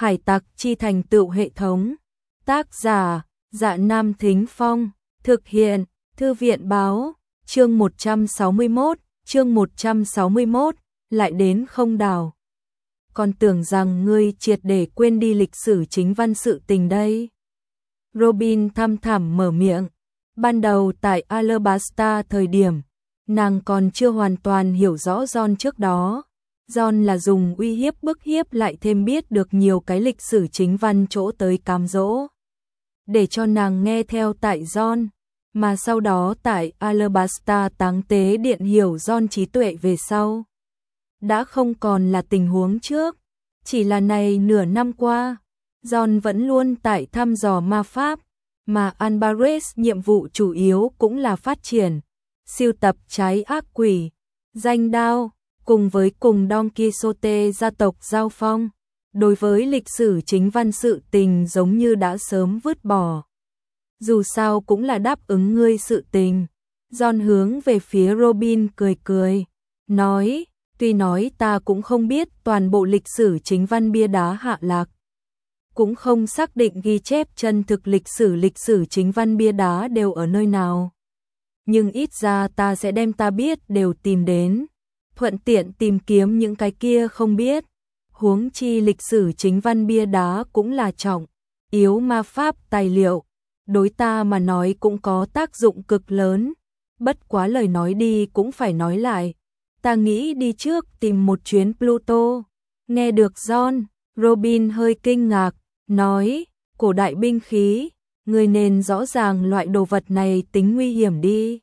Hải tặc chi thành tựu hệ thống. Tác giả, Dạ Nam Thính Phong. Thực hiện, Thư viện Báo. Chương 161, lại đến không đảo. Còn tưởng rằng ngươi triệt để quên đi lịch sử chính văn sự tình đây. Robin thăm thẳm mở miệng. Ban đầu tại Alabasta thời điểm, nàng còn chưa hoàn toàn hiểu rõ John trước đó. John là dùng uy hiếp bức hiếp lại thêm biết được nhiều cái lịch sử chính văn chỗ tới cám dỗ. Để cho nàng nghe theo tại John, mà sau đó tại Alabasta táng tế điện hiểu John trí tuệ về sau. Đã không còn là tình huống trước, chỉ là này nửa năm qua, John vẫn luôn tại thăm dò ma pháp, mà Alvarez nhiệm vụ chủ yếu cũng là phát triển, siêu tập trái ác quỷ, danh đao, cùng với cùng Don Quixote gia tộc giao phong. Đối với lịch sử chính văn sự tình giống như đã sớm vứt bỏ. Dù sao cũng là đáp ứng ngươi sự tình. John hướng về phía Robin cười cười, nói, tuy nói ta cũng không biết toàn bộ lịch sử chính văn bia đá hạ lạc. Cũng không xác định ghi chép chân thực lịch sử chính văn bia đá đều ở nơi nào. Nhưng ít ra ta sẽ đem ta biết đều tìm đến, thuận tiện tìm kiếm những cái kia không biết. Huống chi lịch sử chính văn bia đá cũng là trọng yếu ma pháp tài liệu, đối ta mà nói cũng có tác dụng cực lớn. Bất quá lời nói đi cũng phải nói lại, ta nghĩ đi trước tìm một chuyến Pluto. Nghe được John, Robin hơi kinh ngạc, nói, cổ đại binh khí, người nên rõ ràng loại đồ vật này tính nguy hiểm đi.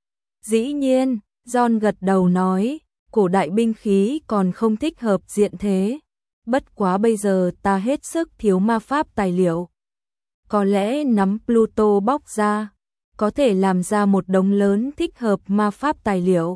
Dĩ nhiên, John gật đầu nói, cổ đại binh khí còn không thích hợp diện thế. Bất quá bây giờ ta hết sức thiếu ma pháp tài liệu. Có lẽ nắm Pluto bóc ra, có thể làm ra một đống lớn thích hợp ma pháp tài liệu.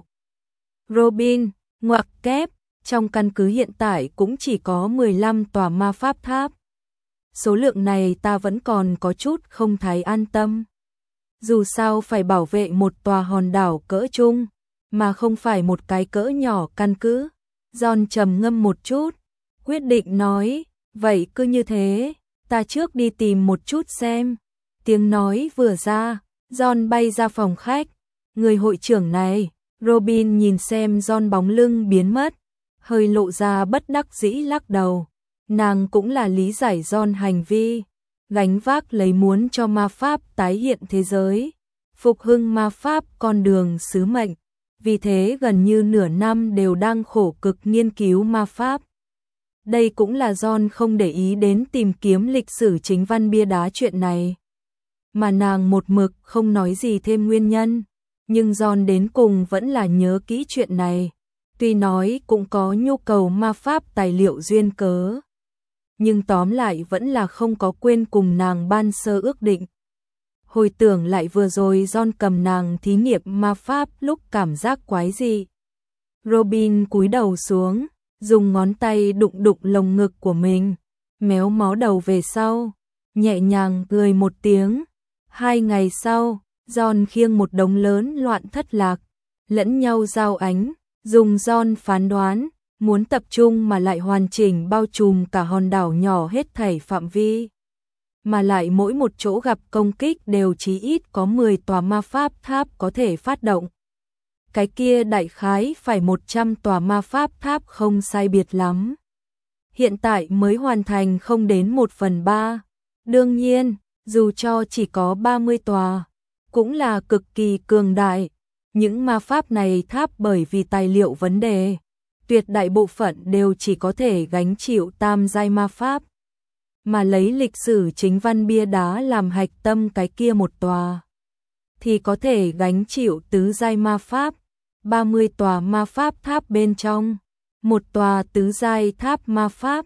Robin, ngoặc kép, trong căn cứ hiện tại cũng chỉ có 15 tòa ma pháp tháp. Số lượng này ta vẫn còn có chút không thấy an tâm. Dù sao phải bảo vệ một tòa hòn đảo cỡ trung, mà không phải một cái cỡ nhỏ căn cứ. John trầm ngâm một chút, quyết định nói, vậy cứ như thế, ta trước đi tìm một chút xem. Tiếng nói vừa ra, John bay ra phòng khách. Người hội trưởng này, Robin nhìn xem John bóng lưng biến mất, hơi lộ ra bất đắc dĩ lắc đầu. Nàng cũng là lý giải John hành vi, gánh vác lấy muốn cho ma pháp tái hiện thế giới, phục hưng ma pháp con đường sứ mệnh. Vì thế gần như nửa năm đều đang khổ cực nghiên cứu ma pháp. Đây cũng là John không để ý đến tìm kiếm lịch sử chính văn bia đá chuyện này. Mà nàng một mực không nói gì thêm nguyên nhân. Nhưng John đến cùng vẫn là nhớ kỹ chuyện này. Tuy nói cũng có nhu cầu ma pháp tài liệu duyên cớ. Nhưng tóm lại vẫn là không có quên cùng nàng ban sơ ước định. Hồi tưởng lại vừa rồi John cầm nàng thí nghiệm ma pháp lúc cảm giác quái dị. Robin cúi đầu xuống, dùng ngón tay đụng đụng lồng ngực của mình, méo mó đầu về sau, nhẹ nhàng cười một tiếng. 2 ngày sau, John khiêng một đống lớn loạn thất lạc, lẫn nhau giao ánh, dùng John phán đoán, muốn tập trung mà lại hoàn chỉnh bao trùm cả hòn đảo nhỏ hết thảy phạm vi. Mà lại mỗi một chỗ gặp công kích đều chí ít có 10 tòa ma pháp tháp có thể phát động. Cái kia đại khái phải 100 tòa ma pháp tháp không sai biệt lắm. Hiện tại mới hoàn thành không đến 1/3. Đương nhiên, dù cho chỉ có 30 tòa, cũng là cực kỳ cường đại. Những ma pháp này tháp bởi vì tài liệu vấn đề, tuyệt đại bộ phận đều chỉ có thể gánh chịu tam giai ma pháp. Mà lấy lịch sử chính văn bia đá làm hạch tâm cái kia một tòa, thì có thể gánh chịu tứ giai ma pháp. 30 tòa ma pháp tháp bên trong, một tòa tứ giai tháp ma pháp,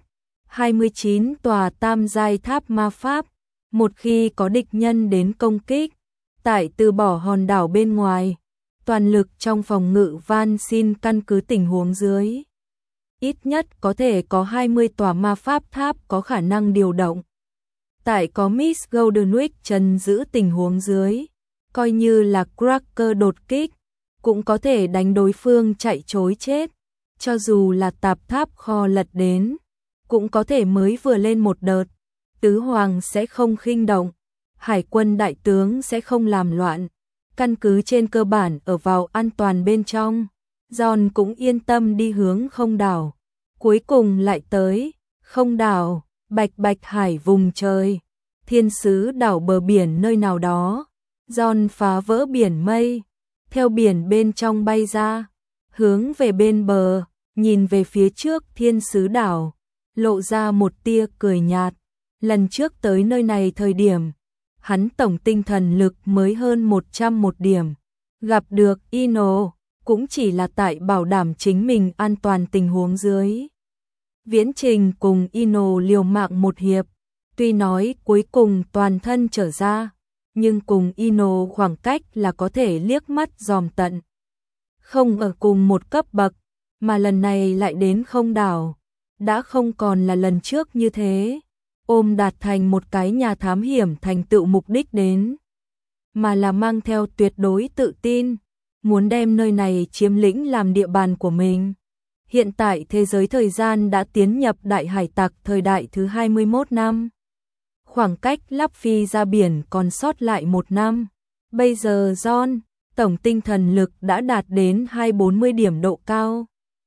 29 tòa tam giai tháp ma pháp. Một khi có địch nhân đến công kích, tại từ bỏ hòn đảo bên ngoài, toàn lực trong phòng ngự van xin căn cứ tình huống dưới. Ít nhất có thể có 20 tòa ma pháp tháp có khả năng điều động. Tại có Miss Goldenwick trấn giữ tình huống dưới, coi như là Cracker đột kích, cũng có thể đánh đối phương chạy trối chết. Cho dù là tạp tháp kho lật đến, cũng có thể mới vừa lên một đợt, tứ hoàng sẽ không khinh động, hải quân đại tướng sẽ không làm loạn, căn cứ trên cơ bản ở vào an toàn bên trong, John cũng yên tâm đi hướng không đảo. Cuối cùng lại tới, không đảo, bạch bạch hải vùng trời, thiên sứ đảo bờ biển nơi nào đó, John phá vỡ biển mây, theo biển bên trong bay ra, hướng về bên bờ, nhìn về phía trước thiên sứ đảo, lộ ra một tia cười nhạt. Lần trước tới nơi này thời điểm, hắn tổng tinh thần lực mới hơn 101 điểm, gặp được Ino, cũng chỉ là tại bảo đảm chính mình an toàn tình huống dưới. Viễn Trình cùng Ino liều mạng một hiệp, tuy nói cuối cùng toàn thân trở ra, nhưng cùng Ino khoảng cách là có thể liếc mắt dòm tận. Không ở cùng một cấp bậc, mà lần này lại đến không đảo, đã không còn là lần trước như thế, ôm đạt thành một cái nhà thám hiểm thành tựu mục đích đến, mà là mang theo tuyệt đối tự tin, muốn đem nơi này chiếm lĩnh làm địa bàn của mình. Hiện tại thế giới thời gian đã tiến nhập đại hải tặc thời đại thứ 21 năm. Khoảng cách lắp phi ra biển còn sót lại 1 năm. Bây giờ John, tổng tinh thần lực đã đạt đến 240 điểm độ cao.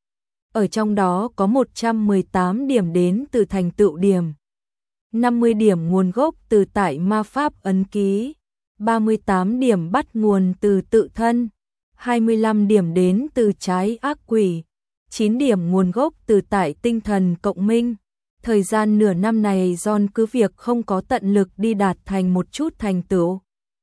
Ở trong đó có 118 điểm đến từ thành tựu điểm, 50 điểm nguồn gốc từ tại ma pháp ấn ký, 38 điểm bắt nguồn từ tự thân, 25 điểm đến từ trái ác quỷ, 9 điểm nguồn gốc từ tại tinh thần cộng minh. Thời gian nửa năm này John cứ việc không có tận lực đi đạt thành một chút thành tựu,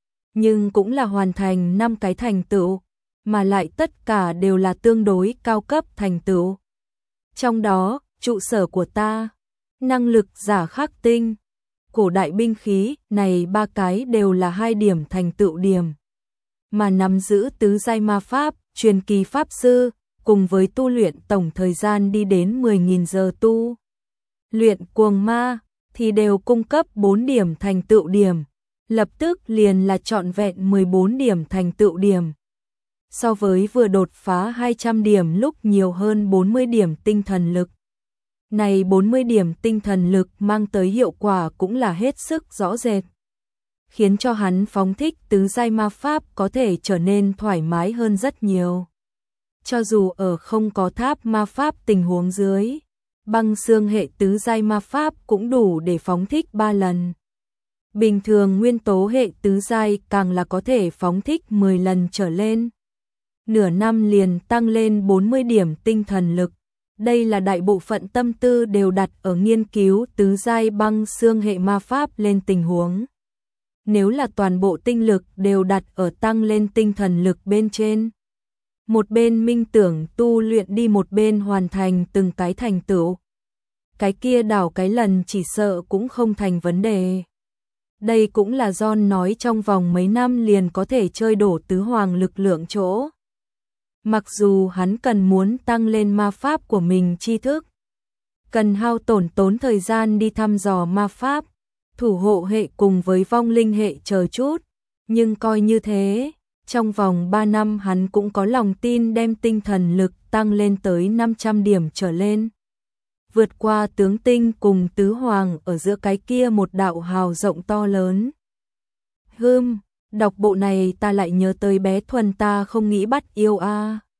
nhưng cũng là hoàn thành 5 cái thành tựu, mà lại tất cả đều là tương đối cao cấp thành tựu. Trong đó, trụ sở của ta, năng lực giả khắc tinh, cổ đại binh khí, này 3 cái đều là 2 điểm thành tựu điểm. Mà nắm giữ tứ giai ma pháp, truyền kỳ pháp sư, cùng với tu luyện tổng thời gian đi đến 10.000 giờ tu luyện cuồng ma, thì đều cung cấp 4 điểm thành tựu điểm, lập tức liền là trọn vẹn 14 điểm thành tựu điểm. So với vừa đột phá 200 điểm lúc nhiều hơn 40 điểm tinh thần lực. Này 40 điểm tinh thần lực mang tới hiệu quả cũng là hết sức rõ rệt, khiến cho hắn phóng thích tứ giai ma pháp có thể trở nên thoải mái hơn rất nhiều. Cho dù ở không có tháp ma pháp tình huống dưới, băng xương hệ tứ giai ma pháp cũng đủ để phóng thích 3 lần. Bình thường nguyên tố hệ tứ giai càng là có thể phóng thích 10 lần trở lên. Nửa năm liền tăng lên 40 điểm tinh thần lực. Đây là đại bộ phận tâm tư đều đặt ở nghiên cứu tứ giai băng xương hệ ma pháp lên tình huống. Nếu là toàn bộ tinh lực đều đặt ở tăng lên tinh thần lực bên trên, một bên minh tưởng tu luyện đi một bên hoàn thành từng cái thành tựu, cái kia đảo cái lần chỉ sợ cũng không thành vấn đề. Đây cũng là John nói trong vòng mấy năm liền có thể chơi đổ tứ hoàng lực lượng chỗ. Mặc dù hắn cần muốn tăng lên ma pháp của mình tri thức, cần hao tốn thời gian đi thăm dò ma pháp, thủ hộ hệ cùng với vong linh hệ chờ chút, nhưng coi như thế, trong vòng 3 năm hắn cũng có lòng tin đem tinh thần lực tăng lên tới 500 điểm trở lên. Vượt qua tướng tinh cùng tứ hoàng ở giữa cái kia một đạo hào rộng to lớn. Đọc bộ này ta lại nhớ tới bé Thuần ta không nghĩ bắt yêu a.